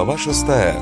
Глава 6.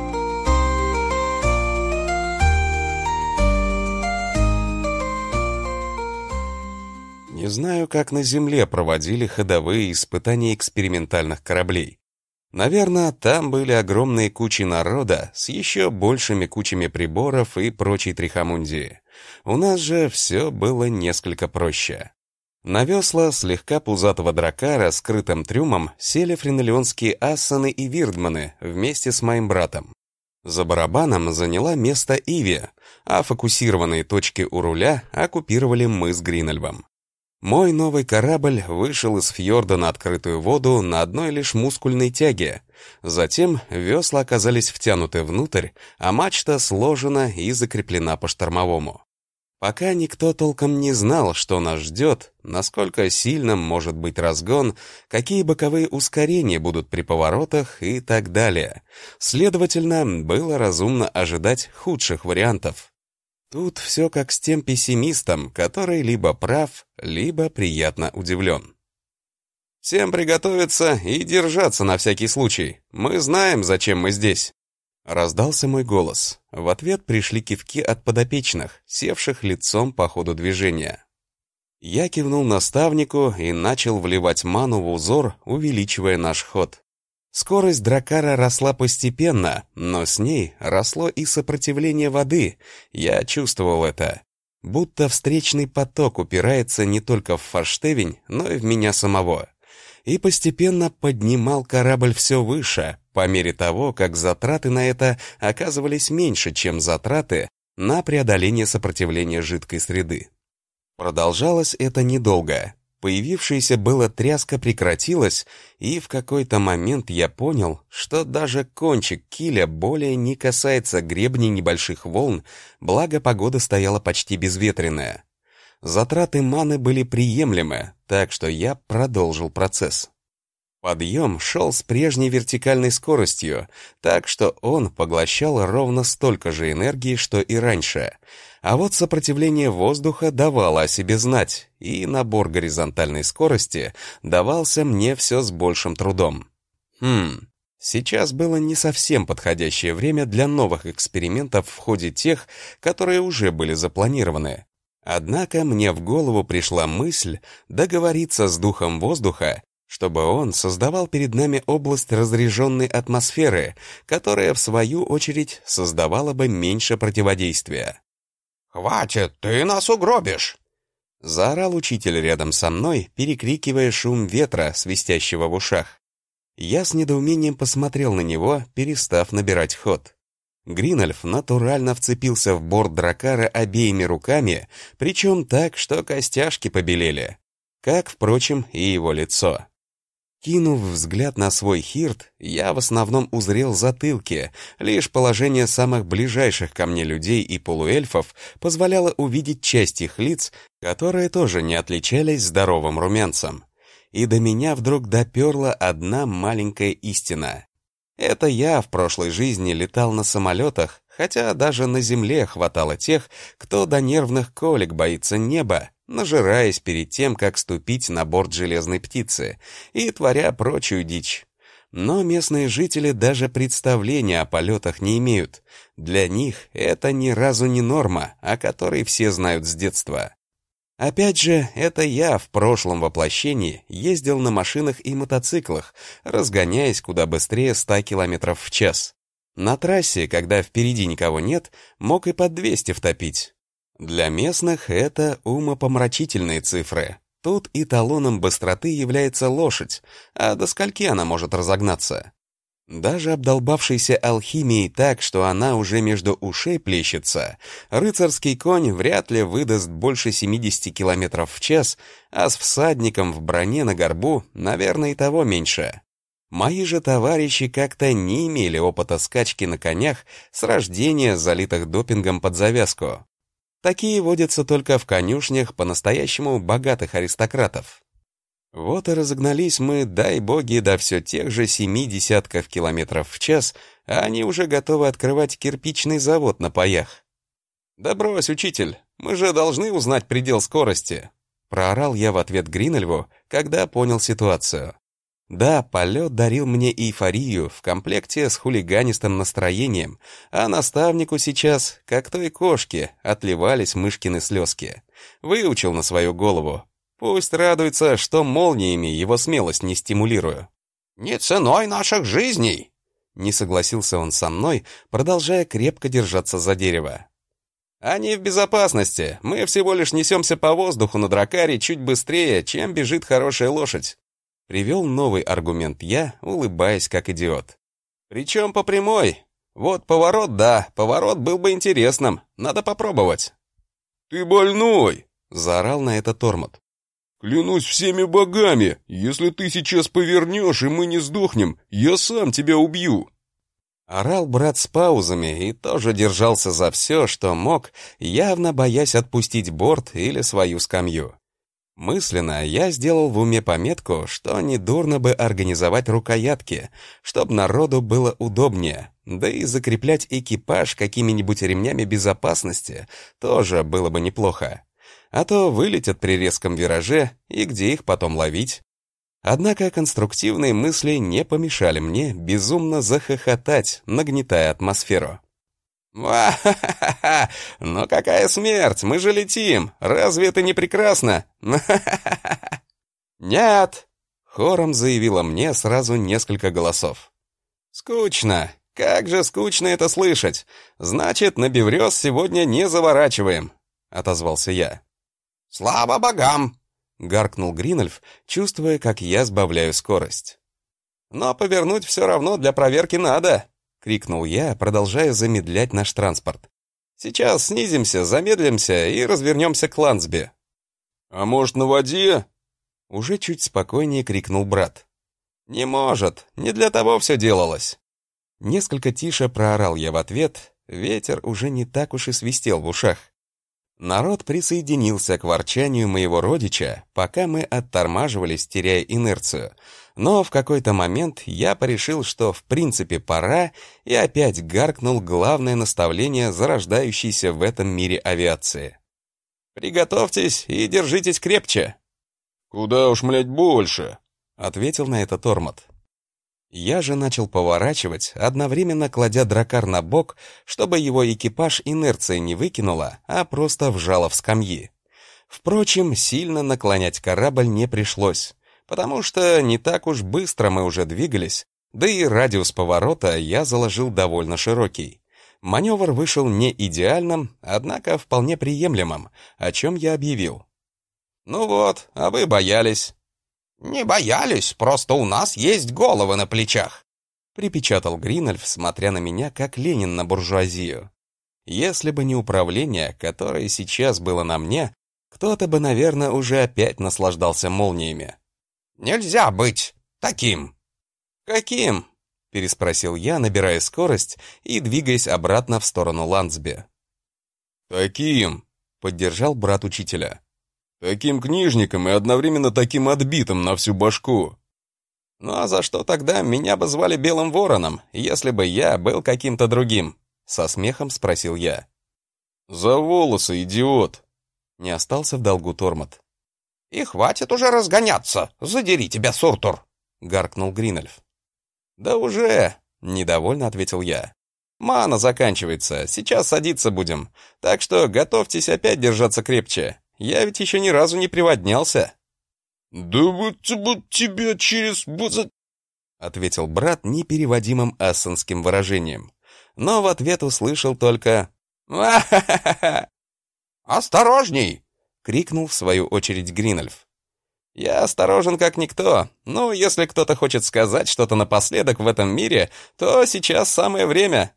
Не знаю, как на Земле проводили ходовые испытания экспериментальных кораблей. Наверное, там были огромные кучи народа с еще большими кучами приборов и прочей трихомундии. У нас же все было несколько проще. На весла слегка пузатого дракара с крытым трюмом сели френолеонские ассаны и вирдманы вместе с моим братом. За барабаном заняла место Иви, а фокусированные точки у руля оккупировали мы с Гринельвом. Мой новый корабль вышел из фьорда на открытую воду на одной лишь мускульной тяге. Затем весла оказались втянуты внутрь, а мачта сложена и закреплена по-штормовому. Пока никто толком не знал, что нас ждет, насколько сильным может быть разгон, какие боковые ускорения будут при поворотах и так далее. Следовательно, было разумно ожидать худших вариантов. Тут все как с тем пессимистом, который либо прав, либо приятно удивлен. «Всем приготовиться и держаться на всякий случай. Мы знаем, зачем мы здесь». Раздался мой голос. В ответ пришли кивки от подопечных, севших лицом по ходу движения. Я кивнул наставнику и начал вливать ману в узор, увеличивая наш ход. Скорость дракара росла постепенно, но с ней росло и сопротивление воды. Я чувствовал это. Будто встречный поток упирается не только в форштевень, но и в меня самого. И постепенно поднимал корабль все выше, по мере того, как затраты на это оказывались меньше, чем затраты на преодоление сопротивления жидкой среды. Продолжалось это недолго. Появившаяся была тряска прекратилась, и в какой-то момент я понял, что даже кончик киля более не касается гребней небольших волн, благо погода стояла почти безветренная. Затраты маны были приемлемы, так что я продолжил процесс. Подъем шел с прежней вертикальной скоростью, так что он поглощал ровно столько же энергии, что и раньше. А вот сопротивление воздуха давало о себе знать, и набор горизонтальной скорости давался мне все с большим трудом. Сейчас было не совсем подходящее время для новых экспериментов в ходе тех, которые уже были запланированы. Однако мне в голову пришла мысль договориться с духом воздуха, чтобы он создавал перед нами область разряженной атмосферы, которая, в свою очередь, создавала бы меньше противодействия. «Хватит, ты нас угробишь!» Заорал учитель рядом со мной, перекрикивая шум ветра, свистящего в ушах. Я с недоумением посмотрел на него, перестав набирать ход. Гринельф натурально вцепился в борт дракара обеими руками, причем так, что костяшки побелели, как, впрочем, и его лицо. Кинув взгляд на свой хирт, я в основном узрел затылки, лишь положение самых ближайших ко мне людей и полуэльфов позволяло увидеть часть их лиц, которые тоже не отличались здоровым румянцем. И до меня вдруг доперла одна маленькая истина. Это я в прошлой жизни летал на самолетах, хотя даже на земле хватало тех, кто до нервных колик боится неба, нажираясь перед тем, как ступить на борт железной птицы и творя прочую дичь. Но местные жители даже представления о полетах не имеют. Для них это ни разу не норма, о которой все знают с детства. Опять же, это я в прошлом воплощении ездил на машинах и мотоциклах, разгоняясь куда быстрее 100 км в час. На трассе, когда впереди никого нет, мог и под 200 втопить. Для местных это умопомрачительные цифры. Тут эталоном быстроты является лошадь, а до скольки она может разогнаться? Даже обдолбавшийся алхимией так, что она уже между ушей плещется, рыцарский конь вряд ли выдаст больше 70 км в час, а с всадником в броне на горбу, наверное, и того меньше. Мои же товарищи как-то не имели опыта скачки на конях с рождения, залитых допингом под завязку. Такие водятся только в конюшнях по-настоящему богатых аристократов. Вот и разогнались мы, дай боги, до все тех же 70 км в час, а они уже готовы открывать кирпичный завод на паях. «Да брось, учитель, мы же должны узнать предел скорости!» Проорал я в ответ Гринельву, когда понял ситуацию. Да, полет дарил мне эйфорию в комплекте с хулиганистым настроением, а наставнику сейчас, как той кошке, отливались мышкины слезки. Выучил на свою голову. Пусть радуется, что молниями его смелость не стимулирую. «Не ценой наших жизней!» Не согласился он со мной, продолжая крепко держаться за дерево. «Они в безопасности. Мы всего лишь несемся по воздуху на дракаре чуть быстрее, чем бежит хорошая лошадь». Привел новый аргумент я, улыбаясь как идиот. «Причем по прямой. Вот поворот, да, поворот был бы интересным. Надо попробовать». «Ты больной!» — заорал на это Тормот. «Клянусь всеми богами, если ты сейчас повернешь, и мы не сдохнем, я сам тебя убью!» Орал брат с паузами и тоже держался за все, что мог, явно боясь отпустить борт или свою скамью. Мысленно я сделал в уме пометку, что недурно бы организовать рукоятки, чтобы народу было удобнее, да и закреплять экипаж какими-нибудь ремнями безопасности тоже было бы неплохо. А то вылетят при резком вираже, и где их потом ловить? Однако конструктивные мысли не помешали мне безумно захохотать, нагнетая атмосферу. «Ва-ха-ха-ха! Ну какая смерть! Мы же летим! Разве это не прекрасно? Ха-ха-ха-ха!» «Нет!» — хором заявило мне сразу несколько голосов. «Скучно! Как же скучно это слышать! Значит, на Беврёз сегодня не заворачиваем!» — отозвался я. «Слава богам!» — гаркнул Гринольф, чувствуя, как я сбавляю скорость. «Но повернуть все равно для проверки надо!» — крикнул я, продолжая замедлять наш транспорт. «Сейчас снизимся, замедлимся и развернемся к Ландсби». «А может, на воде?» — уже чуть спокойнее крикнул брат. «Не может, не для того все делалось». Несколько тише проорал я в ответ, ветер уже не так уж и свистел в ушах. Народ присоединился к ворчанию моего родича, пока мы оттормаживались, теряя инерцию, но в какой-то момент я порешил, что в принципе пора, и опять гаркнул главное наставление зарождающейся в этом мире авиации. «Приготовьтесь и держитесь крепче!» «Куда уж, млять, больше!» — ответил на это Тормот. Я же начал поворачивать, одновременно кладя дракар на бок, чтобы его экипаж инерция не выкинула, а просто вжала в скамьи. Впрочем, сильно наклонять корабль не пришлось, потому что не так уж быстро мы уже двигались, да и радиус поворота я заложил довольно широкий. Маневр вышел не идеальным, однако вполне приемлемым, о чем я объявил. «Ну вот, а вы боялись». «Не боялись, просто у нас есть головы на плечах», — припечатал Гринольф, смотря на меня, как Ленин на буржуазию. Если бы не управление, которое сейчас было на мне, кто-то бы, наверное, уже опять наслаждался молниями. «Нельзя быть таким». «Каким?» — переспросил я, набирая скорость и двигаясь обратно в сторону Ландсби. «Таким», — поддержал брат учителя. «Таким книжником и одновременно таким отбитым на всю башку». «Ну а за что тогда меня бы звали Белым Вороном, если бы я был каким-то другим?» — со смехом спросил я. «За волосы, идиот!» — не остался в долгу Тормот. «И хватит уже разгоняться, задери тебя, Суртур!» — гаркнул Гринольф. «Да уже!» — недовольно ответил я. «Мана заканчивается, сейчас садиться будем, так что готовьтесь опять держаться крепче. Я ведь еще ни разу не приводнялся». «Да вот тебя через...» — ответил брат непереводимым ассанским выражением. Но в ответ услышал только «Ва-ха-ха-ха!» «Осторожней!» — крикнул в свою очередь Гринольф. «Я осторожен как никто, но если кто-то хочет сказать что-то напоследок в этом мире, то сейчас самое время».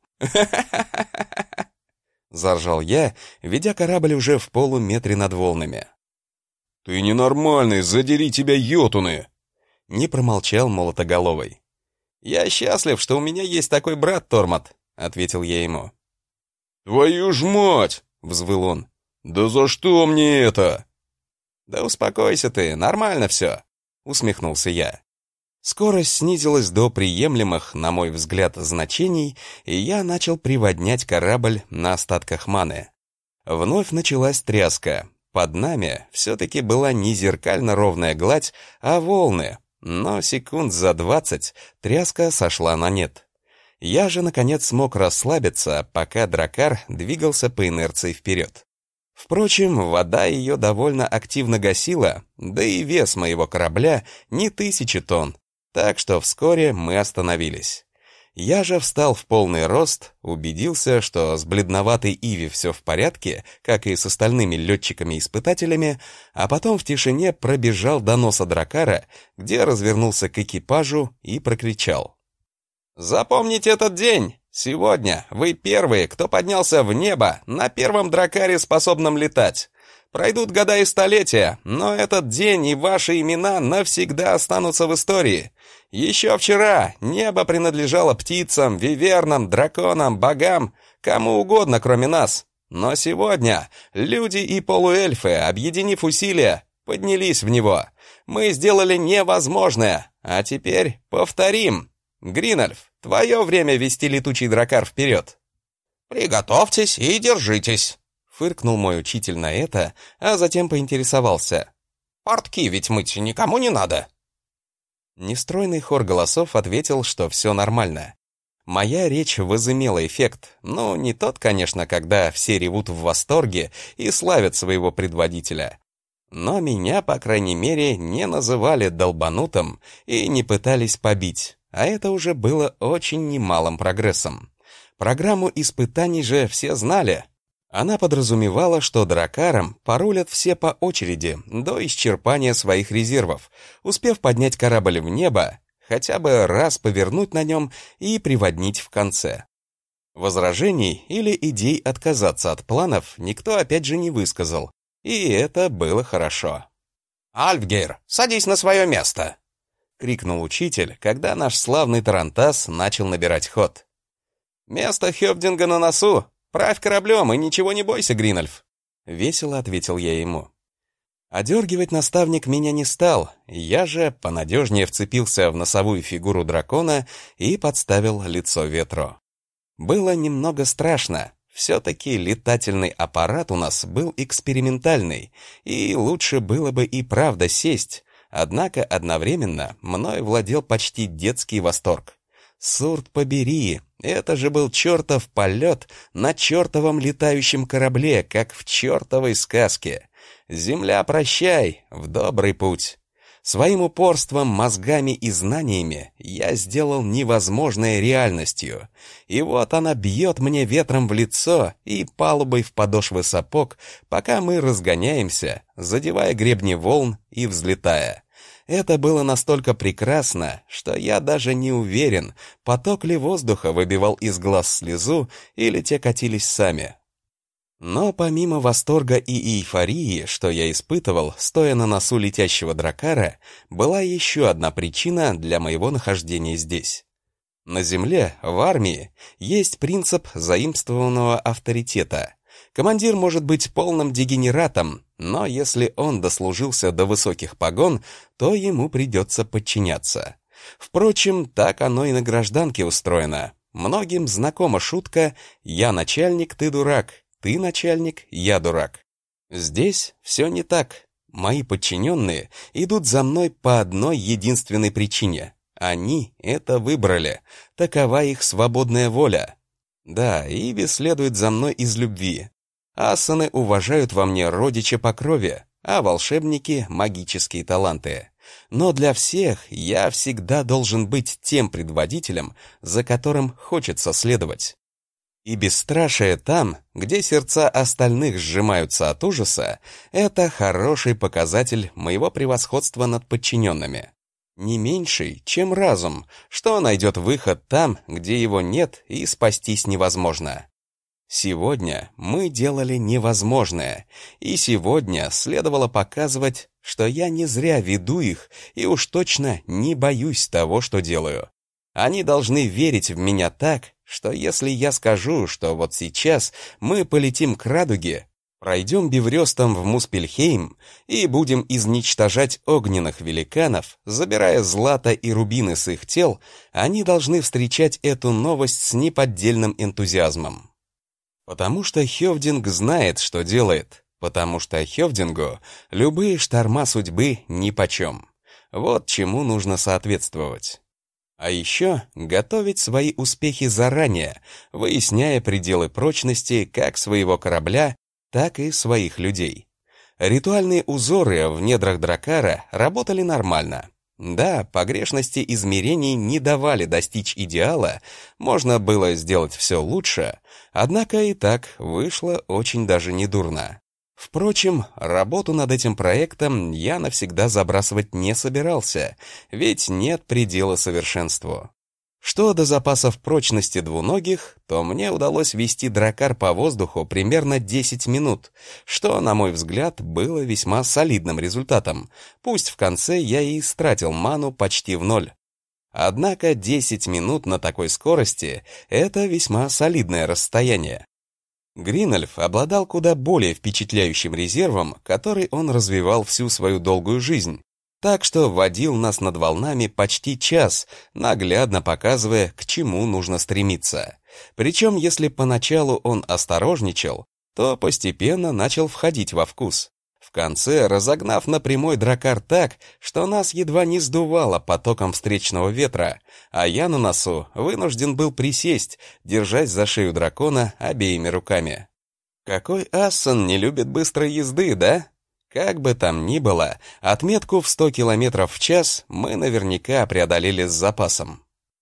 Заржал я, ведя корабль уже в полуметре над волнами. «Ты ненормальный, задери тебя, йотуны!» Не промолчал молотоголовый. «Я счастлив, что у меня есть такой брат, Тормот», — ответил я ему. «Твою ж мать!» — взвыл он. «Да за что мне это?» «Да успокойся ты, нормально все», — усмехнулся я. Скорость снизилась до приемлемых, на мой взгляд, значений, и я начал приводнять корабль на остатках маны. Вновь началась тряска. Под нами все-таки была не зеркально ровная гладь, а волны, но секунд за 20 тряска сошла на нет. Я же, наконец, смог расслабиться, пока дракар двигался по инерции вперед. Впрочем, вода ее довольно активно гасила, да и вес моего корабля не 1000 тонн, так что вскоре мы остановились. Я же встал в полный рост, убедился, что с бледноватой Иви все в порядке, как и с остальными летчиками-испытателями, а потом в тишине пробежал до носа дракара, где развернулся к экипажу и прокричал: «Запомните этот день! Сегодня вы первые, кто поднялся в небо на первом дракаре, способном летать. Пройдут года и столетия, но этот день и ваши имена навсегда останутся в истории. Еще вчера небо принадлежало птицам, вивернам, драконам, богам, кому угодно, кроме нас. Но сегодня люди и полуэльфы, объединив усилия, поднялись в него. Мы сделали невозможное, а теперь повторим. Гринальф, твое время вести летучий дракар вперед». «Приготовьтесь и держитесь», — фыркнул мой учитель на это, а затем поинтересовался: «Портки ведь мыть никому не надо». Нестройный хор голосов ответил, что все нормально. Моя речь возымела эффект, но не тот, конечно, когда все ревут в восторге и славят своего предводителя. Но меня, по крайней мере, не называли долбанутым и не пытались побить, а это уже было очень немалым прогрессом. Программу испытаний же все знали. Она подразумевала, что дракаром порулят все по очереди до исчерпания своих резервов, успев поднять корабль в небо, хотя бы раз повернуть на нем и приводнить в конце. Возражений или идей отказаться от планов никто опять же не высказал, и это было хорошо. «Альфгейр, садись на свое место!» — крикнул учитель, когда наш славный тарантас начал набирать ход. «Место Хёвдинга на носу! Правь кораблем и ничего не бойся, Гринальф!» — весело ответил я ему. Одергивать наставник меня не стал, я же понадежнее вцепился в носовую фигуру дракона и подставил лицо ветру. Было немного страшно. Все-таки летательный аппарат у нас был экспериментальный, и лучше было бы и правда сесть, однако одновременно мной владел почти детский восторг. Сурт побери, это же был чертов полет на чертовом летающем корабле, как в чертовой сказке. Земля, прощай, в добрый путь. Своим упорством, мозгами и знаниями я сделал невозможное реальностью. И вот она бьет мне ветром в лицо и палубой в подошвы сапог, пока мы разгоняемся, задевая гребни волн и взлетая. Это было настолько прекрасно, что я даже не уверен, поток ли воздуха выбивал из глаз слезу или те катились сами. Но помимо восторга и эйфории, что я испытывал, стоя на носу летящего дракара, была еще одна причина для моего нахождения здесь. На Земле, в армии, есть принцип заимствованного авторитета. Командир может быть полным дегенератом, но если он дослужился до высоких погон, то ему придется подчиняться. Впрочем, так оно и на гражданке устроено. Многим знакома шутка «я начальник, ты дурак», «ты начальник, я дурак». Здесь все не так. Мои подчиненные идут за мной по одной единственной причине. Они это выбрали. Такова их свободная воля. Да, Иви следует за мной из любви. Асаны уважают во мне родича по крови, а волшебники — магические таланты. Но для всех я всегда должен быть тем предводителем, за которым хочется следовать. И бесстрашие там, где сердца остальных сжимаются от ужаса, это хороший показатель моего превосходства над подчиненными. Не меньший, чем разум, что найдет выход там, где его нет, и спастись невозможно. Сегодня мы делали невозможное, и сегодня следовало показывать, что я не зря веду их и уж точно не боюсь того, что делаю. Они должны верить в меня так, что если я скажу, что вот сейчас мы полетим к радуге, пройдем Биврёстом в Муспельхейм и будем изничтожать огненных великанов, забирая злато и рубины с их тел, они должны встречать эту новость с неподдельным энтузиазмом. Потому что Хёвдинг знает, что делает, потому что Хёвдингу любые шторма судьбы нипочем. Вот чему нужно соответствовать. А еще готовить свои успехи заранее, выясняя пределы прочности как своего корабля, так и своих людей. Ритуальные узоры в недрах дракара работали нормально. Да, погрешности измерений не давали достичь идеала, можно было сделать все лучше, однако и так вышло очень даже недурно. Впрочем, работу над этим проектом я навсегда забрасывать не собирался, ведь нет предела совершенству. Что до запасов прочности двуногих, то мне удалось вести дракар по воздуху примерно 10 минут, что, на мой взгляд, было весьма солидным результатом, пусть в конце я и истратил ману почти в ноль. Однако 10 минут на такой скорости — это весьма солидное расстояние. Гринольф обладал куда более впечатляющим резервом, который он развивал всю свою долгую жизнь, так что водил нас над волнами почти час, наглядно показывая, к чему нужно стремиться. Причем, если поначалу он осторожничал, то постепенно начал входить во вкус. В конце разогнав на прямой дракар так, что нас едва не сдувало потоком встречного ветра, а я на носу вынужден был присесть, держась за шею дракона обеими руками. Какой Ассон не любит быстрой езды, да? Как бы там ни было, отметку в 100 км в час мы наверняка преодолели с запасом.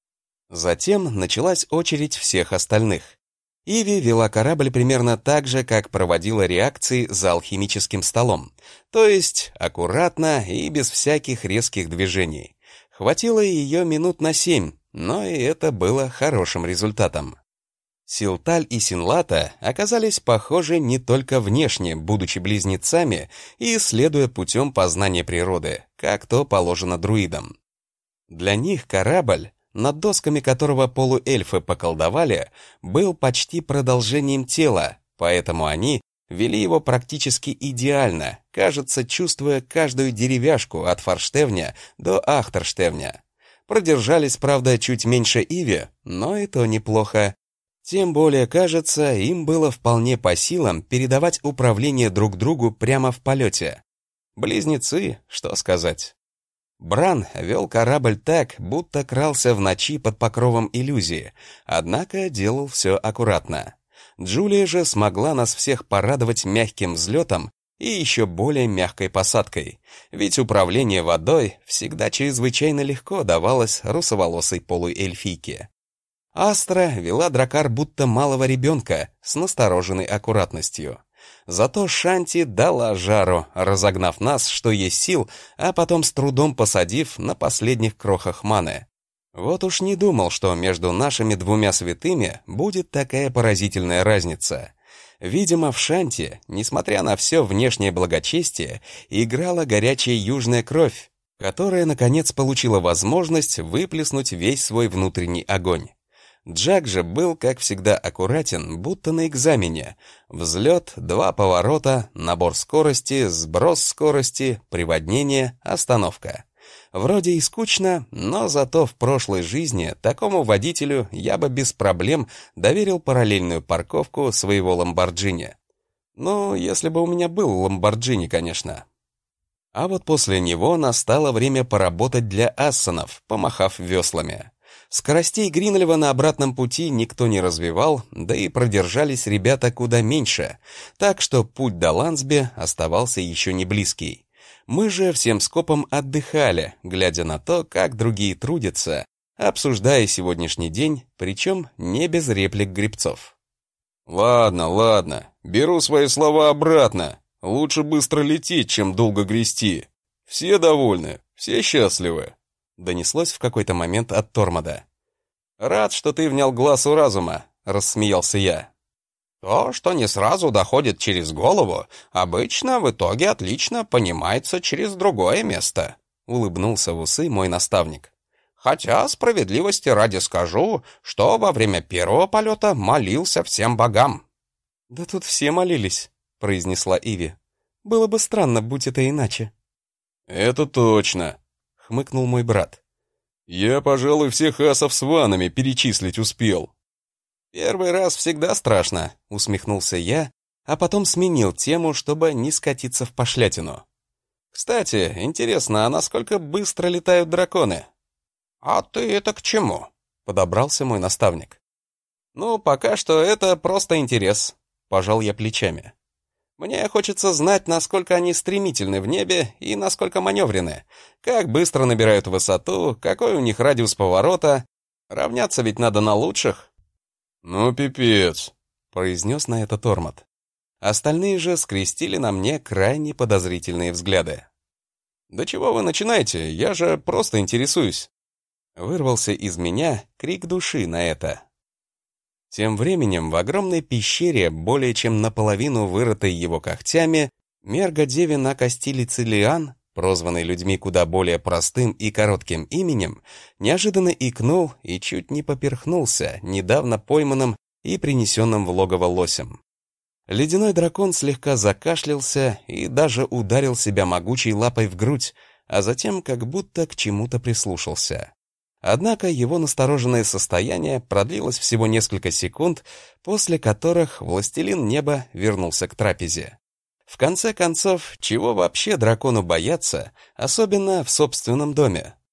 Затем началась очередь всех остальных. Иви вела корабль примерно так же, как проводила реакции за алхимическим столом, то есть аккуратно и без всяких резких движений. Хватило ее минут на 7, но и это было хорошим результатом. Силталь и Синлата оказались похожи не только внешне, будучи близнецами и следуя путем познания природы, как то положено друидам. Для них корабль, над досками которого полуэльфы поколдовали, был почти продолжением тела, поэтому они вели его практически идеально, кажется, чувствуя каждую деревяшку от форштевня до ахтерштевня. Продержались, правда, чуть меньше Иви, но и то неплохо. Тем более, кажется, им было вполне по силам передавать управление друг другу прямо в полете. Близнецы, что сказать. Бран вел корабль так, будто крался в ночи под покровом иллюзии, однако делал все аккуратно. Джулия же смогла нас всех порадовать мягким взлетом и еще более мягкой посадкой, ведь управление водой всегда чрезвычайно легко давалось русоволосой полуэльфийке. Астра вела дракар будто малого ребенка с настороженной аккуратностью. Зато Шанти дала жару, разогнав нас, что есть сил, а потом с трудом посадив на последних крохах маны. Вот уж не думал, что между нашими двумя святыми будет такая поразительная разница. Видимо, в Шанти, несмотря на все внешнее благочестие, играла горячая южная кровь, которая, наконец, получила возможность выплеснуть весь свой внутренний огонь. Джак же был, как всегда, аккуратен, будто на экзамене. Взлет, 2 поворота, набор скорости, сброс скорости, приводнение, остановка. Вроде и скучно, но зато в прошлой жизни такому водителю я бы без проблем доверил параллельную парковку своего Ламборджини. Ну, если бы у меня был Ламборджини, конечно. А вот после него настало время поработать для ассонов, помахав веслами. Скоростей Гринлева на обратном пути никто не развивал, да и продержались ребята куда меньше, так что путь до Лансби оставался еще не близкий. Мы же всем скопом отдыхали, глядя на то, как другие трудятся, обсуждая сегодняшний день, причем не без реплик гребцов. Ладно, беру свои слова обратно. Лучше быстро лететь, чем долго грести. Все довольны, все счастливы. Донеслось в какой-то момент от Тормода. «Рад, что ты внял глазу разума», — рассмеялся я. То, что не сразу доходит через голову, обычно в итоге отлично понимается через другое место», — улыбнулся в усы мой наставник. «Хотя, справедливости ради скажу, что во время первого полета молился всем богам». «Да тут все молились», — произнесла Иви. «Было бы странно, будь это иначе». «Это точно», — хмыкнул мой брат. «Я, пожалуй, всех асов с ванами перечислить успел». «Первый раз всегда страшно», — усмехнулся я, а потом сменил тему, чтобы не скатиться в пошлятину. Кстати, интересно, а насколько быстро летают драконы? «А ты это к чему?» — подобрался мой наставник. «Ну, пока что это просто интерес», — пожал я плечами. «Мне хочется знать, насколько они стремительны в небе и насколько маневрены, как быстро набирают высоту, какой у них радиус поворота. Равняться ведь надо на лучших». «Ну, пипец», — произнес на это Тормот. Остальные же скрестили на мне крайне подозрительные взгляды. «Да чего вы начинаете? Я же просто интересуюсь». Вырвался из меня крик души на это. Тем временем в огромной пещере, более чем наполовину вырытой его когтями, Мерга-девин окостилицы Лиан, прозванный людьми куда более простым и коротким именем, неожиданно икнул и чуть не поперхнулся недавно пойманным и принесенным в логово лосем. Ледяной дракон слегка закашлялся и даже ударил себя могучей лапой в грудь, а затем как будто к чему-то прислушался. Однако его настороженное состояние продлилось всего несколько секунд, после которых властелин неба вернулся к трапезе. В конце концов, чего вообще дракону бояться, особенно в собственном доме?